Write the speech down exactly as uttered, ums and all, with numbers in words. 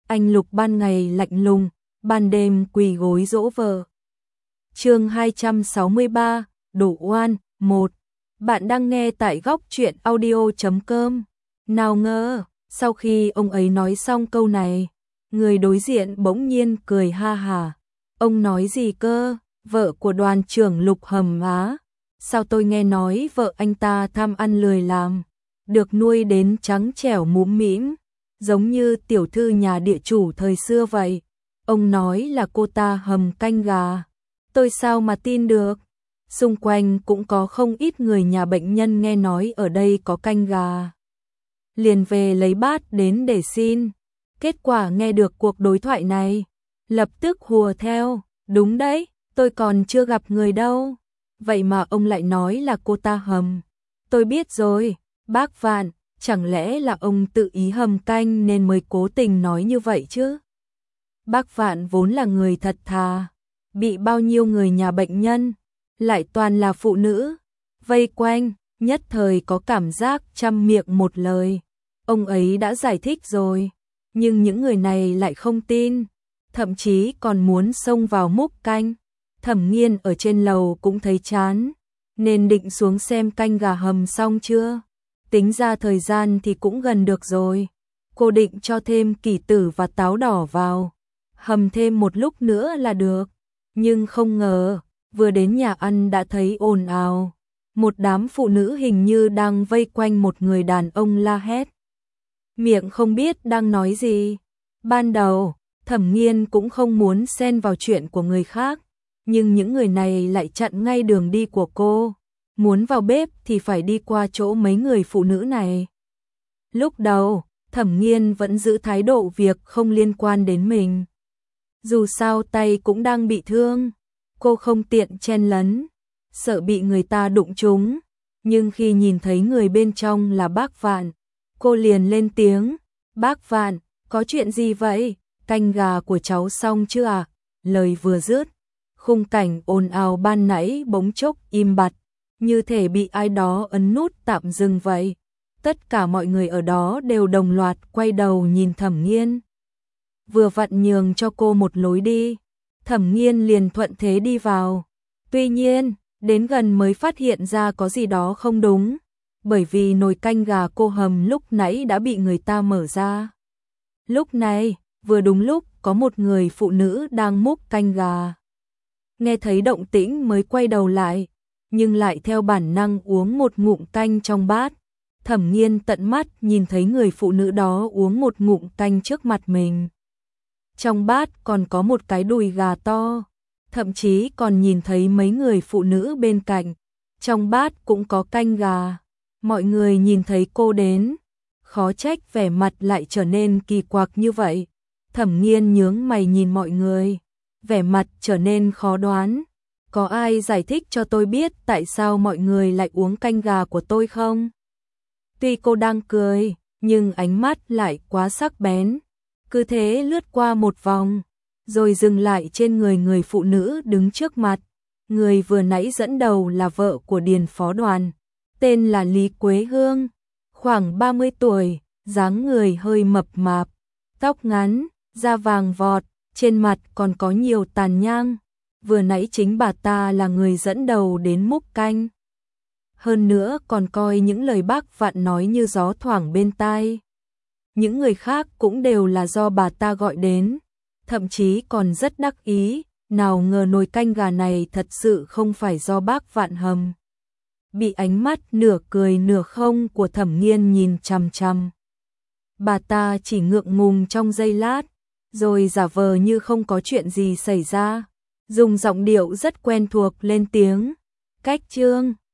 anh Lục ban ngày lạnh lùng, ban đêm quỳ gối dỗ vợ. Chương hai trăm sáu mươi ba, Đổ oan, một. Bạn đang nghe tại góc truyện audio chấm com. Nào ngờ, sau khi ông ấy nói xong câu này, người đối diện bỗng nhiên cười ha hả. Ông nói gì cơ? Vợ của đoàn trưởng Lục hầm á? Sao tôi nghe nói vợ anh ta tham ăn lười làm, được nuôi đến trắng trẻo mũm mĩm, giống như tiểu thư nhà địa chủ thời xưa vậy. Ông nói là cô ta hầm canh gà. Tôi sao mà tin được? Xung quanh cũng có không ít người nhà bệnh nhân nghe nói ở đây có canh gà, liền về lấy bát đến để xin. Kết quả nghe được cuộc đối thoại này, lập tức hùa theo. Đúng đấy, tôi còn chưa gặp người đâu. Vậy mà ông lại nói là cô ta hầm. Tôi biết rồi, bác Vạn, chẳng lẽ là ông tự ý hầm canh nên mới cố tình nói như vậy chứ? Bác Vạn vốn là người thật thà, bị bao nhiêu người nhà bệnh nhân, lại toàn là phụ nữ, vây quanh, nhất thời có cảm giác trăm miệng một lời. Ông ấy đã giải thích rồi, nhưng những người này lại không tin, thậm chí còn muốn xông vào múc canh. Thẩm Nghiên ở trên lầu cũng thấy chán, nên định xuống xem canh gà hầm xong chưa. Tính ra thời gian thì cũng gần được rồi. Cô định cho thêm kỷ tử và táo đỏ vào, hầm thêm một lúc nữa là được. Nhưng không ngờ, vừa đến nhà ăn đã thấy ồn ào. Một đám phụ nữ hình như đang vây quanh một người đàn ông la hét, miệng không biết đang nói gì. Ban đầu, Thẩm Nghiên cũng không muốn xen vào chuyện của người khác, nhưng những người này lại chặn ngay đường đi của cô. Muốn vào bếp thì phải đi qua chỗ mấy người phụ nữ này. Lúc đầu, Thẩm Nghiên vẫn giữ thái độ việc không liên quan đến mình. Dù sao tay cũng đang bị thương, cô không tiện chen lấn, sợ bị người ta đụng trúng. Nhưng khi nhìn thấy người bên trong là bác Vạn, cô liền lên tiếng. Bác Vạn, có chuyện gì vậy? Canh gà của cháu xong chưa à? Lời vừa dứt, khung cảnh ồn ào ban nãy bỗng chốc im bặt, như thể bị ai đó ấn nút tạm dừng vậy. Tất cả mọi người ở đó đều đồng loạt quay đầu nhìn Thẩm Nghiên. Vừa vặn nhường cho cô một lối đi, Thẩm Nghiên liền thuận thế đi vào. Tuy nhiên, đến gần mới phát hiện ra có gì đó không đúng, bởi vì nồi canh gà cô hầm lúc nãy đã bị người ta mở ra. Lúc này, vừa đúng lúc có một người phụ nữ đang múc canh gà. Nghe thấy động tĩnh mới quay đầu lại, nhưng lại theo bản năng uống một ngụm canh trong bát. Thẩm Nghiên tận mắt nhìn thấy người phụ nữ đó uống một ngụm canh trước mặt mình. Trong bát còn có một cái đùi gà to, thậm chí còn nhìn thấy mấy người phụ nữ bên cạnh. Trong bát cũng có canh gà. Mọi người nhìn thấy cô đến, khó trách vẻ mặt lại trở nên kỳ quặc như vậy. Thẩm Nghiên nhướng mày nhìn mọi người, vẻ mặt trở nên khó đoán. Có ai giải thích cho tôi biết tại sao mọi người lại uống canh gà của tôi không? Tuy cô đang cười, nhưng ánh mắt lại quá sắc bén. Cứ thế lướt qua một vòng, rồi dừng lại trên người người phụ nữ đứng trước mặt. Người vừa nãy dẫn đầu là vợ của Điền Phó Đoàn, tên là Lý Quế Hương, khoảng ba mươi tuổi, dáng người hơi mập mạp, tóc ngắn, da vàng vọt, trên mặt còn có nhiều tàn nhang. Vừa nãy chính bà ta là người dẫn đầu đến múc canh. Hơn nữa còn coi những lời bác Vạn nói như gió thoảng bên tai. Những người khác cũng đều là do bà ta gọi đến, thậm chí còn rất đắc ý, nào ngờ nồi canh gà này thật sự không phải do bác Vạn hầm. Bị ánh mắt nửa cười nửa không của Thẩm Nghiên nhìn chằm chằm, bà ta chỉ ngượng ngùng trong giây lát, rồi giả vờ như không có chuyện gì xảy ra, dùng giọng điệu rất quen thuộc lên tiếng. Cách Trương,